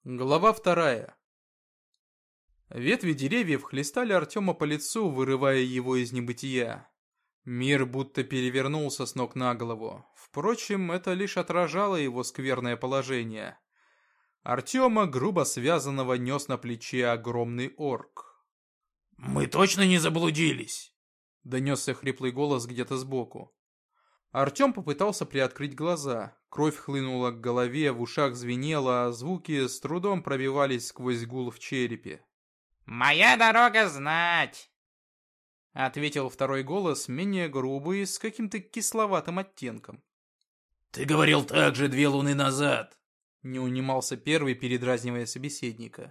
Глава 2. Ветви деревьев хлестали Артема по лицу, вырывая его из небытия. Мир будто перевернулся с ног на голову. Впрочем, это лишь отражало его скверное положение. Артема, грубо связанного, нес на плече огромный орк. «Мы точно не заблудились?» — донесся хриплый голос где-то сбоку. Артем попытался приоткрыть глаза. Кровь хлынула к голове, в ушах звенело, а звуки с трудом пробивались сквозь гул в черепе. «Моя дорога знать!» — ответил второй голос, менее грубый, с каким-то кисловатым оттенком. «Ты говорил так же 2 луны назад!» — не унимался первый, передразнивая собеседника.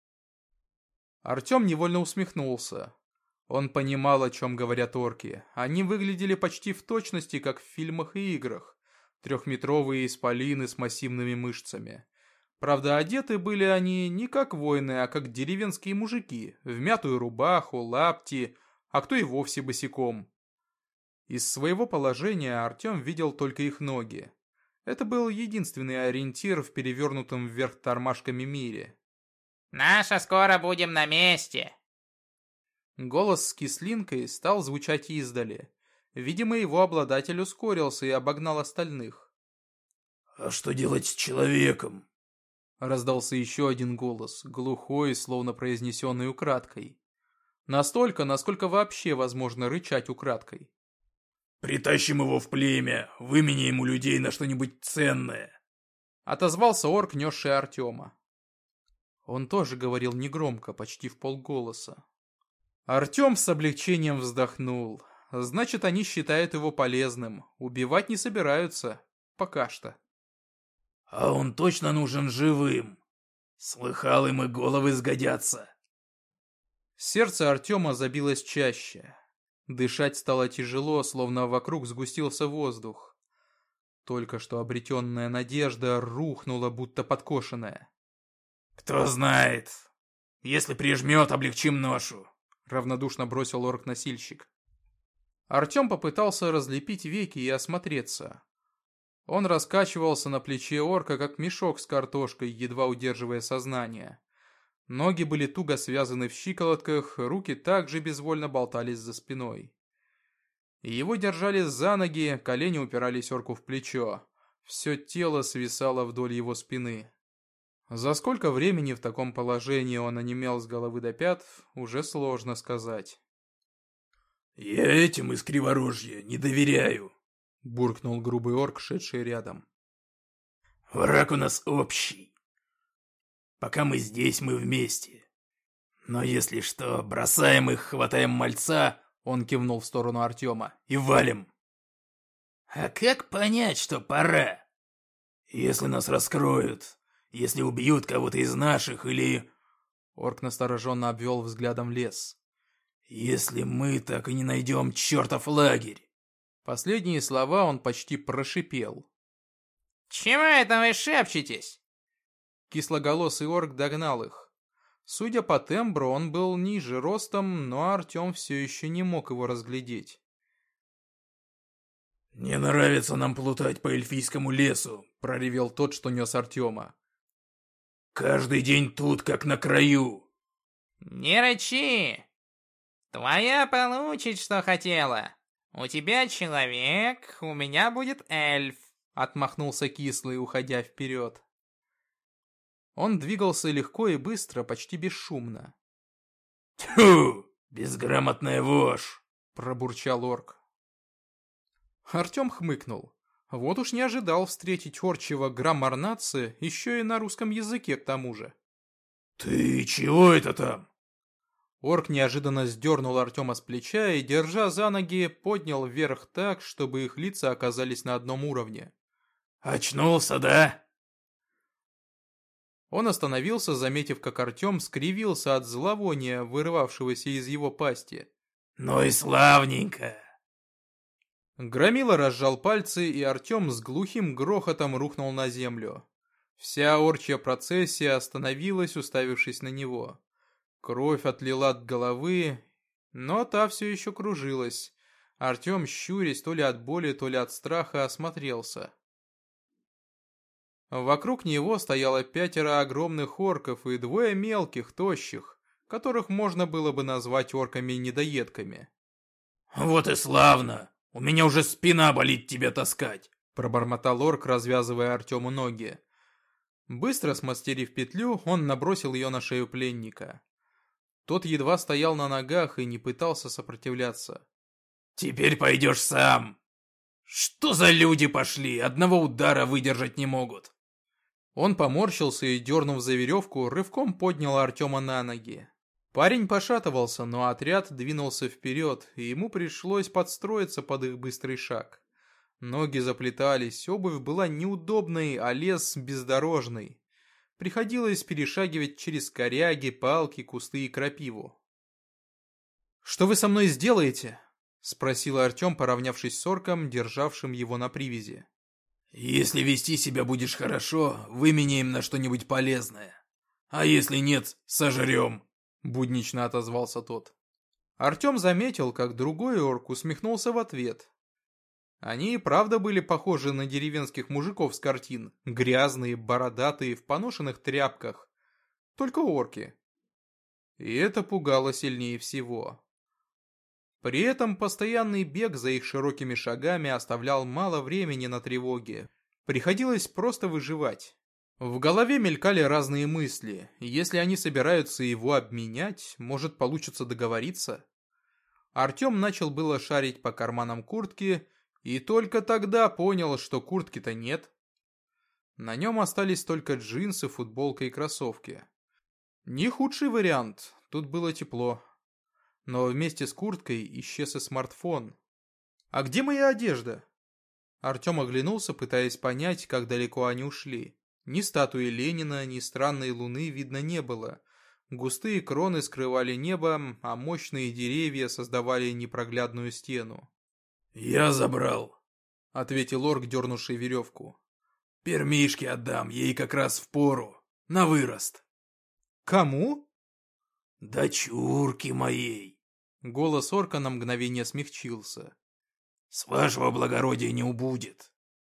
Артем невольно усмехнулся. Он понимал, о чем говорят орки. Они выглядели почти в точности, как в фильмах и играх. 3-метровые исполины с массивными мышцами. Правда, одеты были они не как воины, а как деревенские мужики, в мятую рубаху, лапти, а кто и вовсе босиком. Из своего положения Артем видел только их ноги. Это был единственный ориентир в перевернутом вверх тормашками мире. «Наша скоро будем на месте!» Голос с кислинкой стал звучать издали. Видимо, его обладатель ускорился и обогнал остальных. «А что делать с человеком?» Раздался еще один голос, глухой, словно произнесенный украдкой. Настолько, насколько вообще возможно рычать украдкой. «Притащим его в племя, выменяем у людей на что-нибудь ценное!» Отозвался орк, несший Артема. Он тоже говорил негромко, почти вполголоса. Артем с облегчением вздохнул. Значит, они считают его полезным. Убивать не собираются. Пока что. «А он точно нужен живым! Слыхал, им и головы сгодятся!» Сердце Артема забилось чаще. Дышать стало тяжело, словно вокруг сгустился воздух. Только что обретенная надежда рухнула, будто подкошенная. «Кто знает! Если прижмет, облегчим ношу!» — равнодушно бросил орк-носильщик. Артем попытался разлепить веки и осмотреться. Он раскачивался на плече орка, как мешок с картошкой, едва удерживая сознание. Ноги были туго связаны в щиколотках, руки также безвольно болтались за спиной. Его держали за ноги, колени упирались орку в плечо. Все тело свисало вдоль его спины. За сколько времени в таком положении он онемел с головы до пят, уже сложно сказать. «Я этим из Криворожья не доверяю», — буркнул грубый орк, шедший рядом. «Враг у нас общий. Пока мы здесь, мы вместе. Но если что, бросаем их, хватаем мальца», — он кивнул в сторону Артема, — «и валим». «А как понять, что пора? Если нас раскроют, если убьют кого-то из наших или...» Орк настороженно обвел взглядом лес. «Если мы так и не найдем чертов лагерь». Последние слова он почти прошипел. «Чего это вы шепчетесь?» Кислоголосый орк догнал их. Судя по тембру, он был ниже ростом, но Артем все еще не мог его разглядеть. «Не нравится нам плутать по эльфийскому лесу», — проревел тот, что нес Артема. «Каждый день тут, как на краю». «Не рычи! Твоя получит, что хотела. У тебя человек, у меня будет эльф», — отмахнулся кислый, уходя вперед. Он двигался легко и быстро, почти бесшумно. «Тьфу! Безграмотная вошь!» — пробурчал орк. Артем хмыкнул. Вот уж не ожидал встретить орчего граммар-нации, еще и на русском языке к тому же. «Ты чего это там?» Орк неожиданно сдернул Артема с плеча и, держа за ноги, поднял вверх так, чтобы их лица оказались на одном уровне. «Очнулся, да?» Он остановился, заметив, как Артем скривился от зловония, вырывавшегося из его пасти. «Ну и славненько!» Громила разжал пальцы, и Артем с глухим грохотом рухнул на землю. Вся орчья процессия остановилась, уставившись на него. Кровь отлила от головы, но та все еще кружилась. Артем, щурясь то ли от боли, то ли от страха, осмотрелся. Вокруг него стояло 5 огромных орков и 2 мелких, тощих, которых можно было бы назвать орками-недоедками. «Вот и славно! У меня уже спина болит тебя таскать!» Пробормотал орк, развязывая Артему ноги. Быстро смастерив петлю, он набросил ее на шею пленника. Тот едва стоял на ногах и не пытался сопротивляться. «Теперь пойдешь сам! Что за люди пошли, одного удара выдержать не могут!» Он поморщился и, дернув за веревку, рывком поднял Артема на ноги. Парень пошатывался, но отряд двинулся вперед, и ему пришлось подстроиться под их быстрый шаг. Ноги заплетались, обувь была неудобной, а лес бездорожный. Приходилось перешагивать через коряги, палки, кусты и крапиву. «Что вы со мной сделаете?» — спросил Артем, поравнявшись с орком, державшим его на привязи. «Если вести себя будешь хорошо, выменяем на что-нибудь полезное. А если нет, сожрем», — буднично отозвался тот. Артем заметил, как другой орк усмехнулся в ответ. Они и правда были похожи на деревенских мужиков с картин, грязные, бородатые, в поношенных тряпках. Только орки. И это пугало сильнее всего. При этом постоянный бег за их широкими шагами оставлял мало времени на тревоги. Приходилось просто выживать. В голове мелькали разные мысли. Если они собираются его обменять, может, получится договориться? Артем начал было шарить по карманам куртки, и только тогда понял, что куртки-то нет. На нем остались только джинсы, футболка и кроссовки. Не худший вариант, тут было тепло. Но вместе с курткой исчез и смартфон. «А где моя одежда?» Артем оглянулся, пытаясь понять, как далеко они ушли. Ни статуи Ленина, ни странной луны видно не было. Густые кроны скрывали небо, а мощные деревья создавали непроглядную стену. «Я забрал», — ответил орк, дернувший веревку. «Пермишке отдам, ей как раз впору, на вырост». «Кому?» «Дочурке моей». Голос орка на мгновение смягчился. «С вашего благородия не убудет».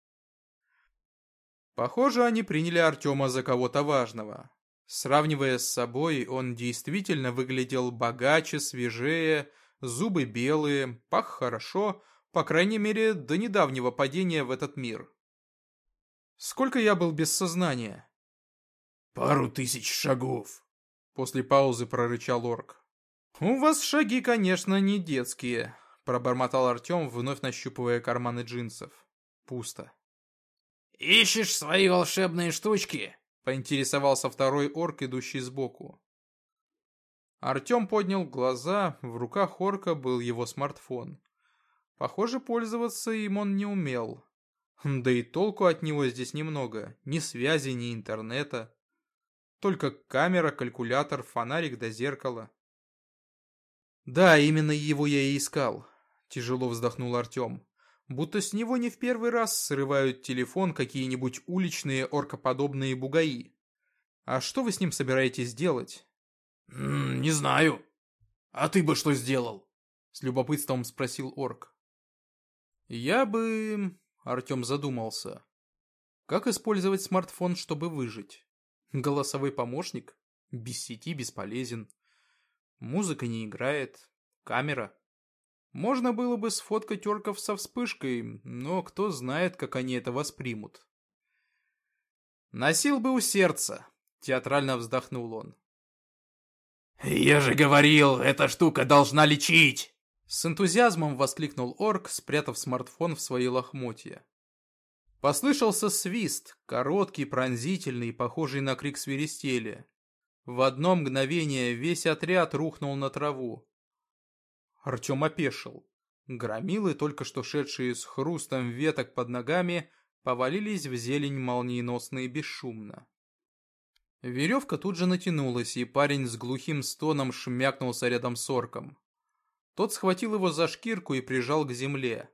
Похоже, они приняли Артема за кого-то важного. Сравнивая с собой, он действительно выглядел богаче, свежее, зубы белые, пах хорошо, по крайней мере, до недавнего падения в этот мир. «Сколько я был без сознания?» «Пару тысяч шагов», — после паузы прорычал орк. «У вас шаги, конечно, не детские», — пробормотал Артем, вновь нащупывая карманы джинсов. Пусто. «Ищешь свои волшебные штучки?» — поинтересовался второй орк, идущий сбоку. Артем поднял глаза, в руках орка был его смартфон. Похоже, пользоваться им он не умел. Да и толку от него здесь немного, ни связи, ни интернета. Только камера, калькулятор, фонарик да зеркало. «Да, именно его я и искал», — тяжело вздохнул Артем. Будто с него не в первый раз срывают телефон какие-нибудь уличные оркоподобные бугаи. А что вы с ним собираетесь делать? «Не знаю. А ты бы что сделал?» С любопытством спросил орк. Я бы... Артем задумался. Как использовать смартфон, чтобы выжить? Голосовой помощник? Без сети бесполезен. Музыка не играет. Камера. Можно было бы сфоткать орков со вспышкой, но кто знает, как они это воспримут. «Носил бы у сердца», — театрально вздохнул он. «Я же говорил, эта штука должна лечить!» С энтузиазмом воскликнул орк, спрятав смартфон в свои лохмотья. Послышался свист, короткий, пронзительный, похожий на крик свиристели. В одно мгновение весь отряд рухнул на траву. Артем опешил. Громилы, только что шедшие с хрустом веток под ногами, повалились в зелень молниеносно и бесшумно. Веревка тут же натянулась, и парень с глухим стоном шмякнулся рядом с орком. Тот схватил его за шкирку и прижал к земле.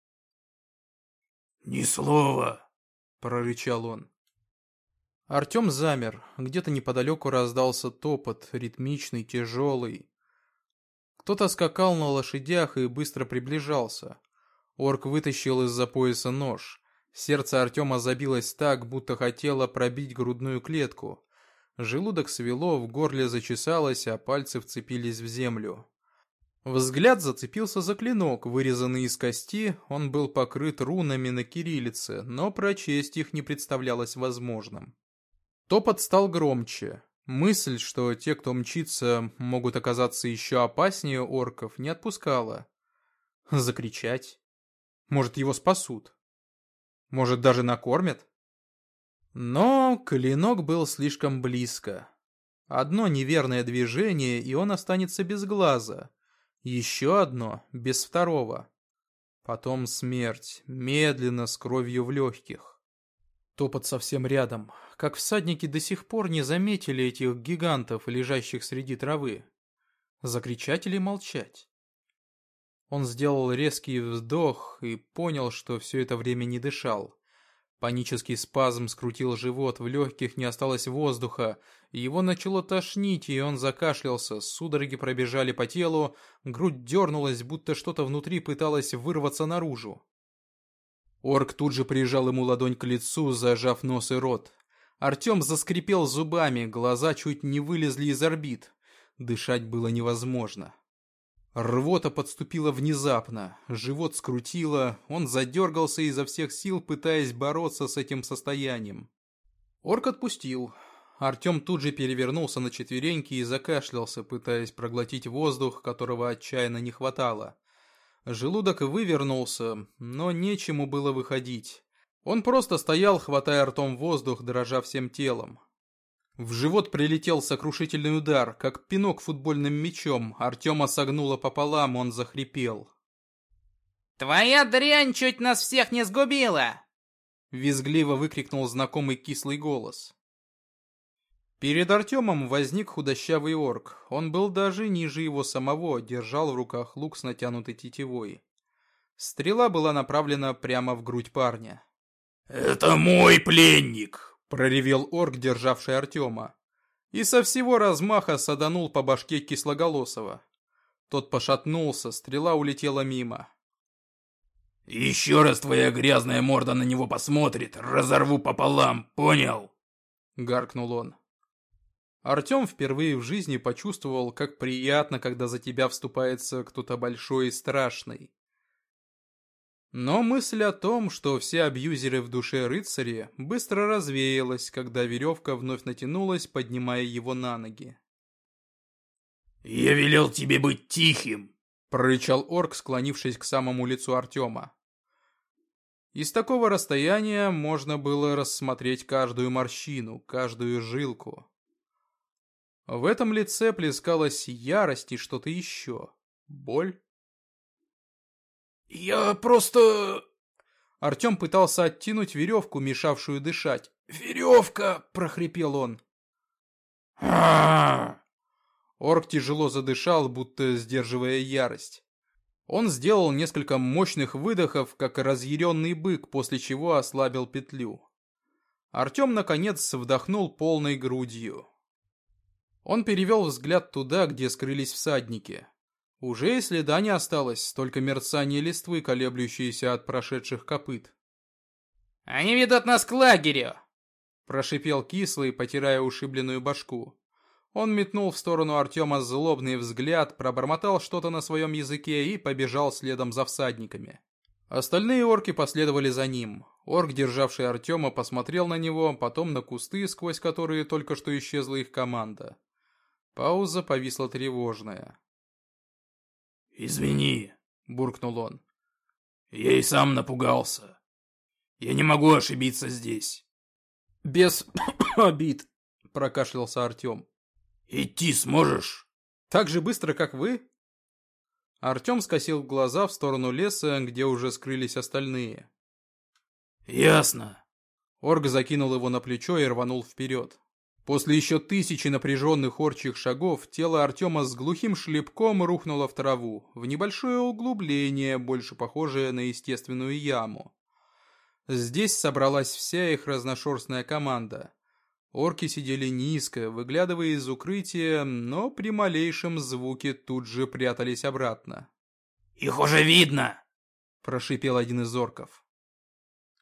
«Ни слова!» — прорычал он. Артем замер. Где-то неподалеку раздался топот, ритмичный, тяжелый. Кто-то скакал на лошадях и быстро приближался. Орк вытащил из-за пояса нож. Сердце Артема забилось так, будто хотело пробить грудную клетку. Желудок свело, в горле зачесалось, а пальцы вцепились в землю. Взгляд зацепился за клинок, вырезанный из кости, он был покрыт рунами на кириллице, но прочесть их не представлялось возможным. Топот стал громче. Мысль, что те, кто мчится, могут оказаться еще опаснее орков, не отпускала. Закричать? Может, его спасут? Может, даже накормят? Но клинок был слишком близко. Одно неверное движение, и он останется без глаза. Еще одно, без второго. Потом смерть, медленно, с кровью в легких. Топот совсем рядом. Как всадники до сих пор не заметили этих гигантов, лежащих среди травы. Закричать или молчать? Он сделал резкий вдох и понял, что все это время не дышал. Панический спазм скрутил живот, в легких не осталось воздуха, его начало тошнить, и он закашлялся, судороги пробежали по телу, грудь дернулась, будто что-то внутри пыталось вырваться наружу. Орк тут же прижал ему ладонь к лицу, зажав нос и рот. Артем заскрипел зубами, глаза чуть не вылезли из орбит. Дышать было невозможно. Рвота подступила внезапно, живот скрутило, он задергался изо всех сил, пытаясь бороться с этим состоянием. Орк отпустил. Артем тут же перевернулся на четвереньки и закашлялся, пытаясь проглотить воздух, которого отчаянно не хватало. Желудок вывернулся, но нечему было выходить. Он просто стоял, хватая ртом воздух, дрожа всем телом. В живот прилетел сокрушительный удар, как пинок футбольным мячом. Артема согнуло пополам, он захрипел. «Твоя дрянь чуть нас всех не сгубила!» Визгливо выкрикнул знакомый кислый голос. Перед Артемом возник худощавый орк. Он был даже ниже его самого, держал в руках лук с натянутой тетивой. Стрела была направлена прямо в грудь парня. «Это мой пленник!» Проревел орк, державший Артема. И со всего размаха саданул по башке Кислоголосого. Тот пошатнулся, стрела улетела мимо. «Еще раз твоя грязная морда на него посмотрит, разорву пополам, понял?» Гаркнул он. Артем впервые в жизни почувствовал, как приятно, когда за тебя вступается кто-то большой и страшный. Но мысль о том, что все абьюзеры в душе рыцаря, быстро развеялась, когда веревка вновь натянулась, поднимая его на ноги. «Я велел тебе быть тихим!» — прорычал орк, склонившись к самому лицу Артема. Из такого расстояния можно было рассмотреть каждую морщину, каждую жилку. В этом лице плескалась ярость и что-то еще. Боль. «Я просто...» Артем пытался оттянуть веревку, мешавшую дышать. «Веревка!» — прохрипел он. «А-а-а!» Орк тяжело задышал, будто сдерживая ярость. Он сделал несколько мощных выдохов, как разъяренный бык, после чего ослабил петлю. Артем, наконец, вдохнул полной грудью. Он перевел взгляд туда, где скрылись всадники. Уже и следа не осталось, только мерцание листвы, колеблющиеся от прошедших копыт. «Они ведут нас к лагерю!» Прошипел Кислый, потирая ушибленную башку. Он метнул в сторону Артема злобный взгляд, пробормотал что-то на своем языке и побежал следом за всадниками. Остальные орки последовали за ним. Орк, державший Артема, посмотрел на него, потом на кусты, сквозь которые только что исчезла их команда. Пауза повисла тревожная. «Извини», — буркнул он. «Я и сам напугался. Я не могу ошибиться здесь». «Без обид», — прокашлялся Артем. «Идти сможешь?» «Так же быстро, как вы?» Артем скосил глаза в сторону леса, где уже скрылись остальные. «Ясно». Орк закинул его на плечо и рванул вперед. После еще 1000 напряженных орчих шагов тело Артема с глухим шлепком рухнуло в траву, в небольшое углубление, больше похожее на естественную яму. Здесь собралась вся их разношерстная команда. Орки сидели низко, выглядывая из укрытия, но при малейшем звуке тут же прятались обратно. «Их уже видно!» — прошипел один из орков.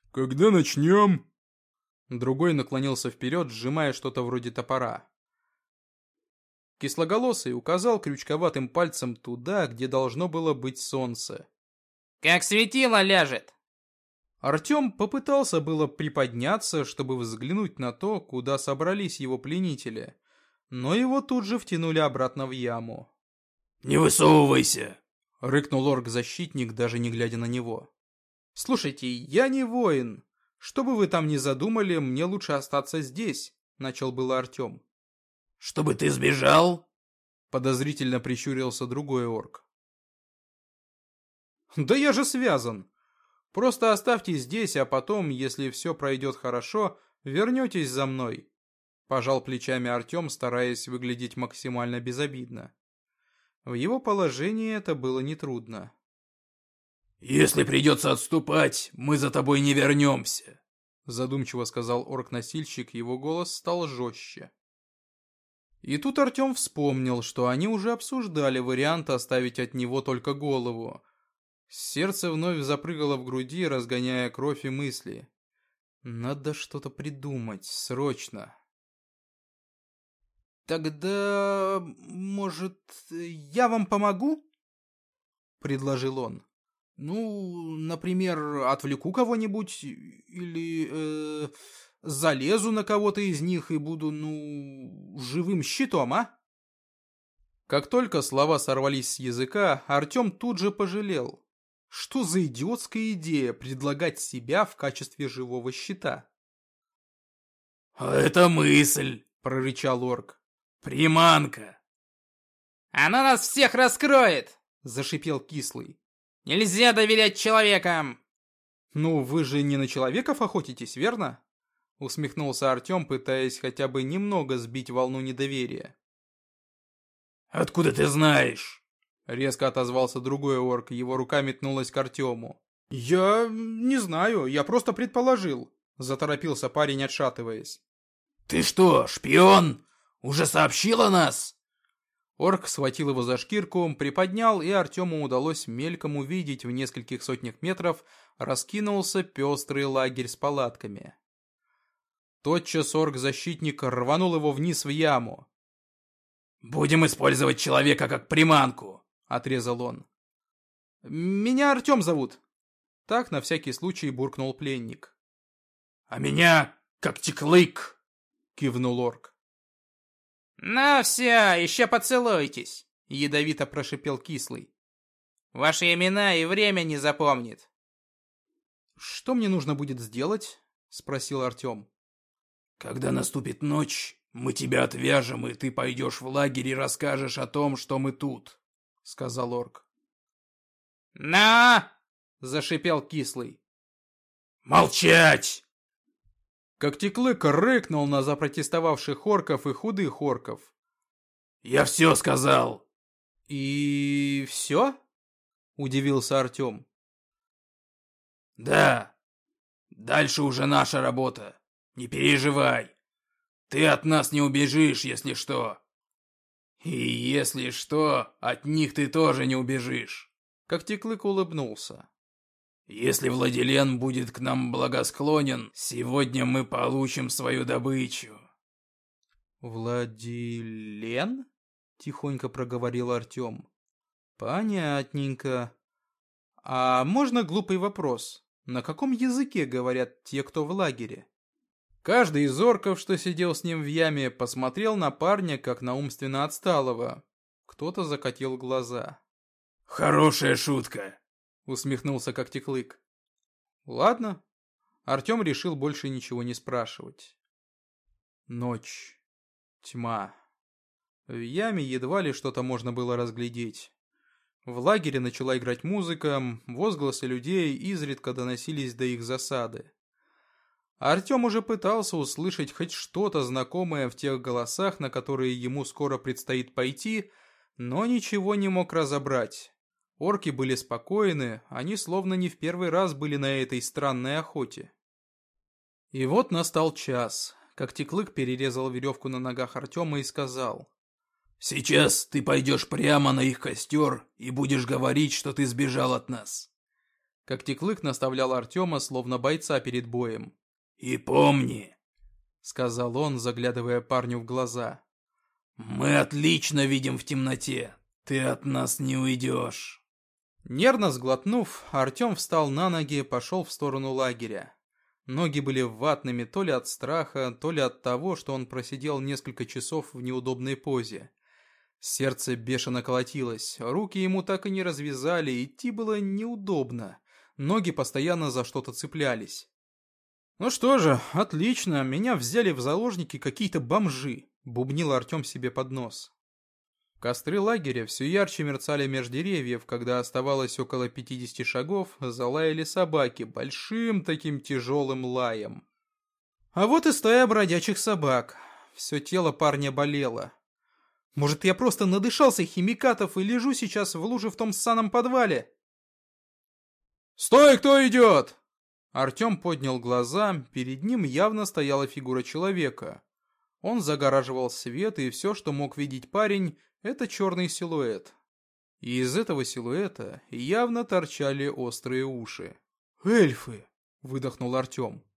Когда начнем? Другой наклонился вперед, сжимая что-то вроде топора. Кислоголосый указал крючковатым пальцем туда, где должно было быть солнце. Как светило ляжет. Артем попытался было приподняться, чтобы взглянуть на то, куда собрались его пленители, но его тут же втянули обратно в яму. «Не высовывайся!» — рыкнул орк-защитник, даже не глядя на него. «Слушайте, я не воин. Что бы вы там ни задумали, мне лучше остаться здесь», — начал было Артем. «Чтобы ты сбежал?» — подозрительно прищурился другой орк. «Да я же связан. Просто оставьте здесь, а потом, если все пройдет хорошо, вернетесь за мной», — пожал плечами Артем, стараясь выглядеть максимально безобидно. В его положении это было нетрудно. «Если придется отступать, мы за тобой не вернемся», — задумчиво сказал орк-носильщик, его голос стал жестче. И тут Артем вспомнил, что они уже обсуждали вариант оставить от него только голову. Сердце вновь запрыгало в груди, разгоняя кровь и мысли. Надо что-то придумать, срочно. «Тогда, может, я вам помогу?» — предложил он. «Ну, например, отвлеку кого-нибудь или залезу на кого-то из них и буду, живым щитом, а?» Как только слова сорвались с языка, Артем тут же пожалел. Что за идиотская идея предлагать себя в качестве живого щита? «А это мысль!» — прорычал орк. «Приманка!» Она нас всех раскроет! Зашипел Кислый. Нельзя доверять человекам! «Ну, вы же не на человеков охотитесь, верно?» Усмехнулся Артем, пытаясь хотя бы немного сбить волну недоверия. «Откуда ты знаешь?» Резко отозвался другой орк, его рука метнулась к Артему. «Я не знаю, я просто предположил», заторопился парень, отшатываясь. «Ты что, шпион? Уже сообщил о нас?» Орк схватил его за шкирку, приподнял, и Артему удалось мельком увидеть в нескольких сотнях метров раскинулся пестрый лагерь с палатками. Тотчас орк-защитник рванул его вниз в яму. «Будем использовать человека как приманку», — отрезал он. «Меня Артем зовут», — так на всякий случай буркнул пленник. «А меня Когтеклык», — кивнул орк. «Ну все, еще поцелуйтесь!» — ядовито прошипел Кислый. «Ваши имена и время не запомнит». «Что мне нужно будет сделать?» — спросил Артем. «Когда наступит ночь, мы тебя отвяжем, и ты пойдешь в лагерь и расскажешь о том, что мы тут», — сказал орк. «На!» — зашипел Кислый. «Молчать!» Когтеклык рыкнул на запротестовавших орков и худых орков. «Я все сказал!» «И все?» — удивился Артем. «Да. Дальше уже наша работа. Не переживай. Ты от нас не убежишь, если что. И если что, от них ты тоже не убежишь». Когтеклык улыбнулся. «Если Владилен будет к нам благосклонен, сегодня мы получим свою добычу». «Владилен?» — тихонько проговорил Артем. «Понятненько. А можно глупый вопрос? На каком языке говорят те, кто в лагере?» Каждый из орков, что сидел с ним в яме, посмотрел на парня, как на умственно отсталого. Кто-то закатил глаза. «Хорошая шутка», — усмехнулся Когтеклык. «Ладно». Артем решил больше ничего не спрашивать. Ночь. Тьма. В яме едва ли что-то можно было разглядеть. В лагере начала играть музыка, возгласы людей изредка доносились до их засады. Артем уже пытался услышать хоть что-то знакомое в тех голосах, на которые ему скоро предстоит пойти, но ничего не мог разобрать. Орки были спокойны, они словно не в первый раз были на этой странной охоте. И вот настал час. Когтеклык перерезал веревку на ногах Артема и сказал: «Сейчас ты пойдешь прямо на их костер и будешь говорить, что ты сбежал от нас. Когтеклык наставлял Артема, словно бойца перед боем. «И помни», — сказал он, заглядывая парню в глаза. «Мы отлично видим в темноте. Ты от нас не уйдешь». Нервно сглотнув, Артем встал на ноги и пошел в сторону лагеря. Ноги были ватными то ли от страха, то ли от того, что он просидел несколько часов в неудобной позе. Сердце бешено колотилось, руки ему так и не развязали, идти было неудобно. Ноги постоянно за что-то цеплялись. «Ну что же, отлично, меня взяли в заложники какие-то бомжи», — бубнил Артем себе под нос. Костры лагеря все ярче мерцали меж деревьев, когда оставалось около 50 шагов, залаяли собаки большим таким тяжелым лаем. А вот и стая бродячих собак. Все тело парня болело. Может, я просто надышался химикатов и лежу сейчас в луже в том ссаном подвале? «Стой, кто идет?» Артем поднял глаза, перед ним явно стояла фигура человека. Он загораживал свет, и все, что мог видеть парень, это черный силуэт. И из этого силуэта явно торчали острые уши. «Эльфы!» — выдохнул Артем.